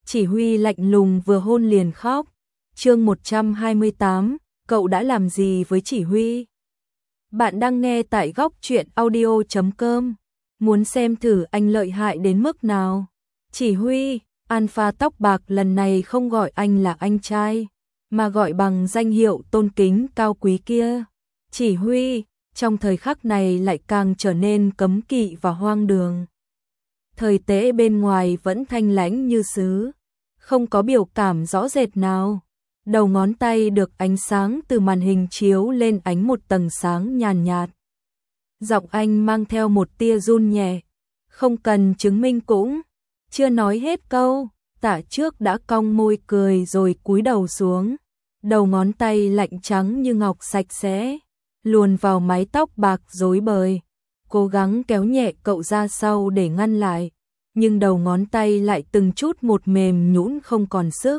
Chỉ Huy lạnh lùng vừa hôn liền khóc. Chương 128, cậu đã làm gì với Chỉ Huy? Bạn đang nghe tại góc truyện audio.com. Muốn xem thử anh lợi hại đến mức nào? Chỉ Huy, Alpha tóc bạc lần này không gọi anh là anh trai, mà gọi bằng danh hiệu tôn kính cao quý kia. Chỉ Huy, trong thời khắc này lại càng trở nên cấm kỵ và hoang đường. Thời tế bên ngoài vẫn thanh lãnh như sứ, không có biểu cảm rõ rệt nào. Đầu ngón tay được ánh sáng từ màn hình chiếu lên ánh một tầng sáng nhàn nhạt. Giọng anh mang theo một tia run nhẹ. Không cần chứng minh cũng. Chưa nói hết câu, Tạ Trước đã cong môi cười rồi cúi đầu xuống. Đầu ngón tay lạnh trắng như ngọc sạch sẽ, luồn vào mái tóc bạc rối bời. Cố gắng kéo nhẹ cậu ra sau để ngăn lại, nhưng đầu ngón tay lại từng chút một mềm nhũn không còn sức.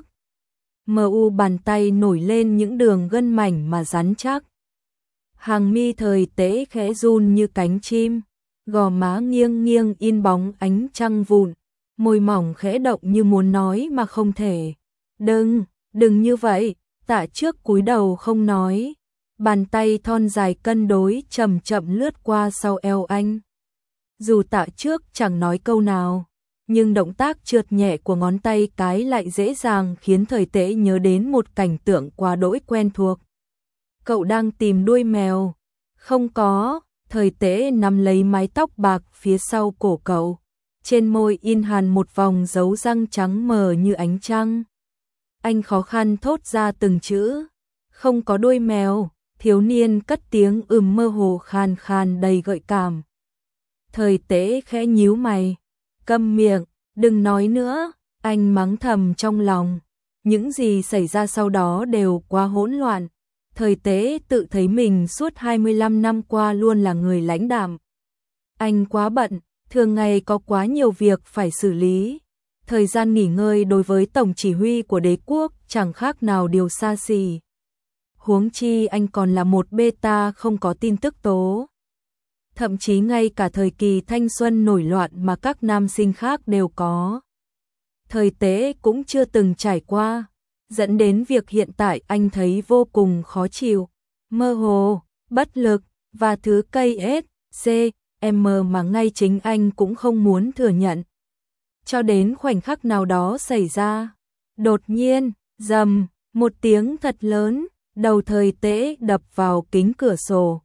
Bàn tay nổi lên những đường gân mảnh mà rắn chắc. Hàng mi thời tế khẽ run như cánh chim, gò má nghiêng nghiêng in bóng ánh trăng vụn, môi mỏng khẽ động như muốn nói mà không thể. Đừng như vậy, Tạ Trước cúi đầu không nói. Bàn tay thon dài cân đối chậm chậm lướt qua sau eo anh. Dù Tạ Trước chẳng nói câu nào, nhưng động tác trượt nhẹ của ngón tay cái lại dễ dàng khiến thời tế nhớ đến một cảnh tượng quá đỗi quen thuộc. Cậu đang tìm đuôi mèo. Không có, thời tế nắm lấy mái tóc bạc phía sau cổ cậu. Trên môi in hằn một vòng dấu răng trắng mờ như ánh trăng. Anh khó khăn thốt ra từng chữ. Không có đuôi mèo, thiếu niên cất tiếng mơ hồ khàn khàn đầy gợi cảm. Thời tế khẽ nhíu mày. Câm miệng, đừng nói nữa, anh mắng thầm trong lòng. Những gì xảy ra sau đó đều quá hỗn loạn. Thời tế tự thấy mình suốt 25 năm qua luôn là người lãnh đạm. Anh quá bận, thường ngày có quá nhiều việc phải xử lý. Thời gian nghỉ ngơi đối với tổng chỉ huy của đế quốc chẳng khác nào điều xa xỉ. Huống chi anh còn là một beta không có tin tức tố. Thậm chí ngay cả thời kỳ thanh xuân nổi loạn mà các nam sinh khác đều có. Thời tế cũng chưa từng trải qua, dẫn đến việc hiện tại anh thấy vô cùng khó chịu, mơ hồ, bất lực, và thứ cây SCM mà ngay chính anh cũng không muốn thừa nhận. Cho đến khoảnh khắc nào đó xảy ra, đột nhiên, rầm, một tiếng thật lớn, đầu thời tế đập vào kính cửa sổ.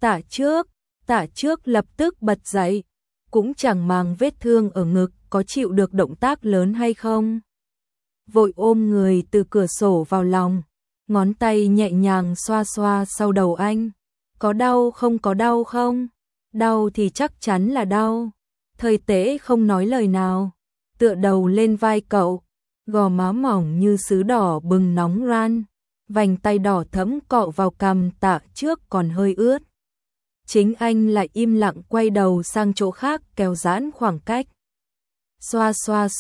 Tạ Trước lập tức bật dậy, cũng chẳng màng vết thương ở ngực có chịu được động tác lớn hay không. Vội ôm người từ cửa sổ vào lòng, ngón tay nhẹ nhàng xoa xoa sau đầu anh. Có đau không, có đau không? Đau thì chắc chắn là đau. Thời tế không nói lời nào, tựa đầu lên vai cậu, gò má mỏng như sứ đỏ bừng nóng ran, vành tay đỏ thẫm cọ vào cằm Tạ Trước còn hơi ướt. Chính anh lại im lặng quay đầu sang chỗ khác kéo giãn khoảng cách. Xoa,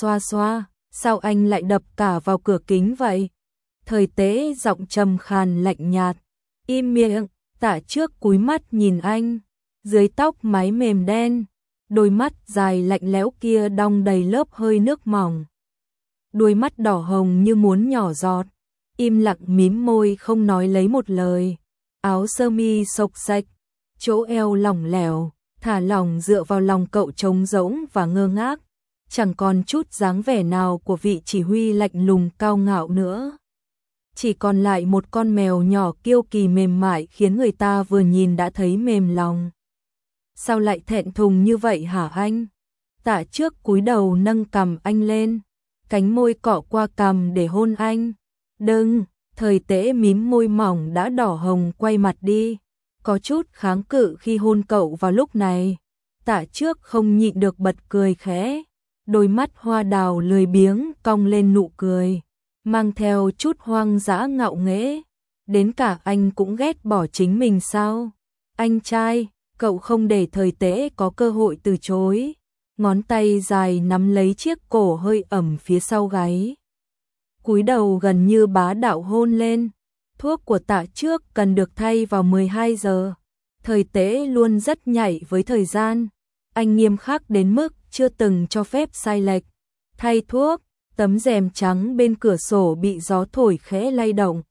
sao anh lại đập cả vào cửa kính vậy? Thời tế giọng trầm khàn lạnh nhạt. Im miệng, Tạ Trước cúi mắt nhìn anh. Dưới tóc mái mềm đen, đôi mắt dài lạnh lẽo kia đong đầy lớp hơi nước mỏng. Đôi mắt đỏ hồng như muốn nhỏ giọt. Im lặng mím môi không nói lấy một lời. Áo sơ mi xộc xạch, chỗ eo lỏng lẻo, thả lỏng dựa vào lòng cậu trống rỗng và ngơ ngác, chẳng còn chút dáng vẻ nào của vị chỉ huy lạnh lùng cao ngạo nữa. Chỉ còn lại một con mèo nhỏ kiêu kỳ mềm mại khiến người ta vừa nhìn đã thấy mềm lòng. Sao lại thẹn thùng như vậy hả anh? Tạ Trước cúi đầu nâng cằm anh lên, cánh môi cọ qua cằm để hôn anh. Đừng, thời tế mím môi mỏng đã đỏ hồng quay mặt đi. Có chút kháng cự khi hôn cậu vào lúc này. Tạ Trước không nhịn được bật cười khẽ. Đôi mắt hoa đào lười biếng cong lên nụ cười, mang theo chút hoang dã ngạo nghễ. Đến cả anh cũng ghét bỏ chính mình sao? Anh trai, cậu không để thời tế có cơ hội từ chối. Ngón tay dài nắm lấy chiếc cổ hơi ẩm phía sau gáy. Cúi đầu gần như bá đạo hôn lên. Thuốc của Tạ Trước cần được thay vào 12 giờ. Thời tế luôn rất nhạy với thời gian. Anh nghiêm khắc đến mức chưa từng cho phép sai lệch. Thay thuốc, Tấm rèm trắng bên cửa sổ bị gió thổi khẽ lay động.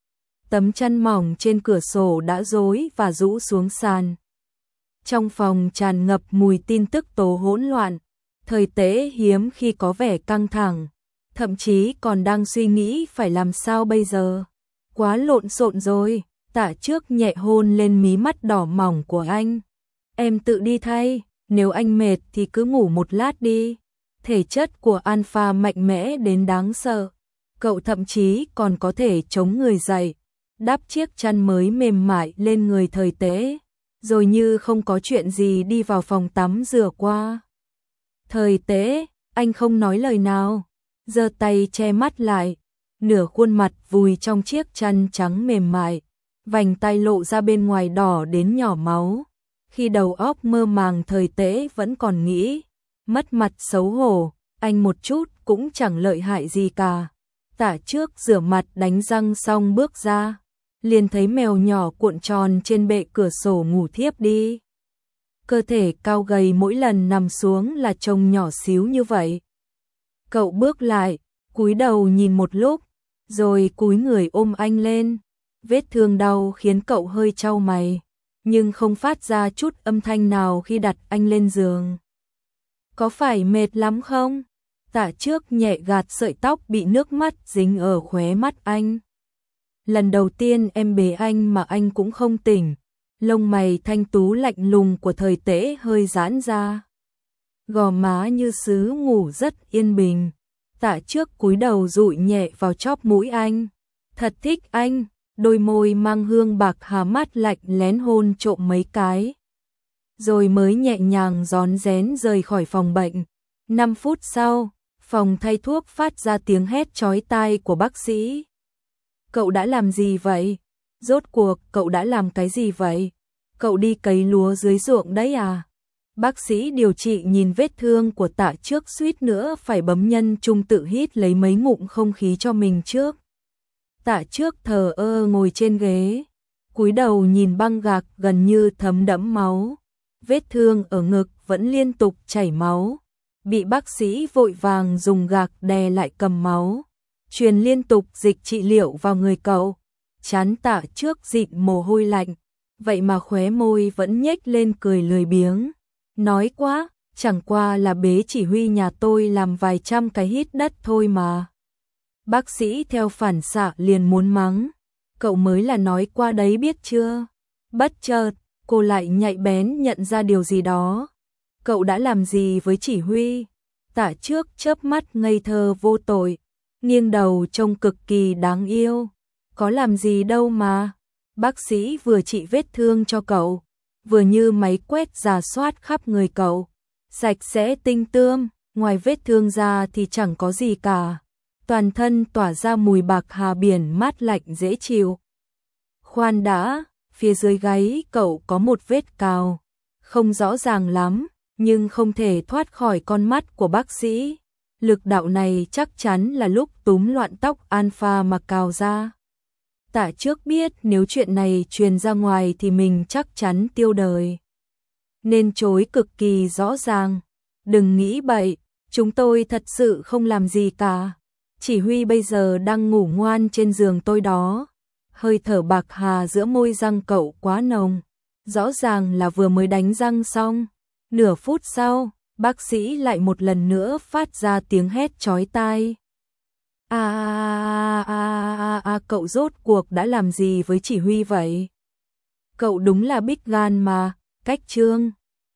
Tấm chăn mỏng trên cửa sổ đã rối và rũ xuống sàn. Trong phòng tràn ngập mùi tin tức tố hỗn loạn. Thời Tế hiếm khi có vẻ căng thẳng, thậm chí còn đang suy nghĩ phải làm sao bây giờ. Quá lộn xộn rồi. Tạ Trước nhẹ hôn lên mí mắt đỏ mỏng của anh. Em tự đi thay, nếu anh mệt thì cứ ngủ một lát đi. Thể chất của Alpha mạnh mẽ đến đáng sợ. Cậu thậm chí còn có thể chống người dậy, đắp chiếc chăn mới mềm mại lên người Thời Tế, rồi như không có chuyện gì đi vào phòng tắm rửa qua. Thời Tế, anh không nói lời nào, giơ tay che mắt lại, nửa khuôn mặt vùi trong chiếc chăn trắng mềm mại, vành tay lộ ra bên ngoài đỏ đến nhỏ máu. Khi đầu óc mơ màng Thời Tế vẫn còn nghĩ, mất mặt xấu hổ, anh một chút cũng chẳng lợi hại gì cả. Tạ Trước rửa mặt đánh răng xong bước ra, liền thấy mèo nhỏ cuộn tròn trên bệ cửa sổ ngủ thiếp đi. Cơ thể cao gầy mỗi lần nằm xuống là trông nhỏ xíu như vậy. Cậu bước lại, cúi đầu nhìn một lúc, rồi cúi người ôm anh lên. Vết thương đau khiến cậu hơi chau mày, nhưng không phát ra chút âm thanh nào khi đặt anh lên giường. Có phải mệt lắm không? Tạ Trước nhẹ gạt sợi tóc bị nước mắt dính ở khóe mắt anh. Lần đầu tiên em bế anh mà anh cũng không tỉnh. Lông mày thanh tú lạnh lùng của Thời Tế hơi giãn ra. Gò má như sứ ngủ rất yên bình. Tạ Trước cúi đầu dụi nhẹ vào chóp mũi anh. Thật thích anh, đôi môi mang hương bạc hà mắt lạnh lén hôn trộm mấy cái. Rồi mới nhẹ nhàng rón rén rời khỏi phòng bệnh. 5 phút sau, phòng thay thuốc phát ra tiếng hét chói tai của bác sĩ. Cậu đã làm gì vậy? Rốt cuộc cậu đã làm cái gì vậy? Cậu đi cấy lúa dưới ruộng đấy à? Bác sĩ điều trị nhìn vết thương của Tạ Trước suýt nữa phải bấm nhân trung tự hít lấy mấy ngụm không khí cho mình trước. Tạ Trước thờ ơ ngồi trên ghế, cúi đầu nhìn băng gạc gần như thấm đẫm máu. Vết thương ở ngực vẫn liên tục chảy máu, bị bác sĩ vội vàng dùng gạc đè lại cầm máu, truyền liên tục dịch trị liệu vào người cậu. Trán Tạ Trước dịn mồ hôi lạnh, vậy mà khóe môi vẫn nhếch lên cười lười biếng. Nói quá, chẳng qua là bế chỉ huy nhà tôi làm vài trăm cái hít đất thôi mà. Bác sĩ theo phản xạ liền muốn mắng, cậu mới là nói qua đấy biết chưa. Bất chợt, cô lại nhạy bén nhận ra điều gì đó. Cậu đã làm gì với chỉ huy? Tạ Trước chớp mắt ngây thơ vô tội, nghiêng đầu trông cực kỳ đáng yêu. Có làm gì đâu mà. Bác sĩ vừa trị vết thương cho cậu, vừa như máy quét rà soát khắp người cậu. Sạch sẽ tinh tươm, ngoài vết thương ra thì chẳng có gì cả. Toàn thân tỏa ra mùi bạc hà biển mát lạnh dễ chịu. Khoan đã, phía dưới gáy cậu có một vết cào, không rõ ràng lắm, nhưng không thể thoát khỏi con mắt của bác sĩ. Lực đạo này chắc chắn là lúc túm loạn tóc Alpha mà cào ra. Tạ Trước biết nếu chuyện này truyền ra ngoài thì mình chắc chắn tiêu đời, nên chối cực kỳ rõ ràng. Đừng nghĩ bậy, chúng tôi thật sự không làm gì cả. Chỉ huy bây giờ đang ngủ ngoan trên giường tôi đó. Hơi thở bạc hà giữa môi răng cậu quá nồng, rõ ràng là vừa mới đánh răng xong. Nửa phút sau, bác sĩ lại một lần nữa phát ra tiếng hét chói tai. Cậu rốt cuộc đã làm gì với chỉ huy vậy? Cậu đúng là big gan mà, cách trương.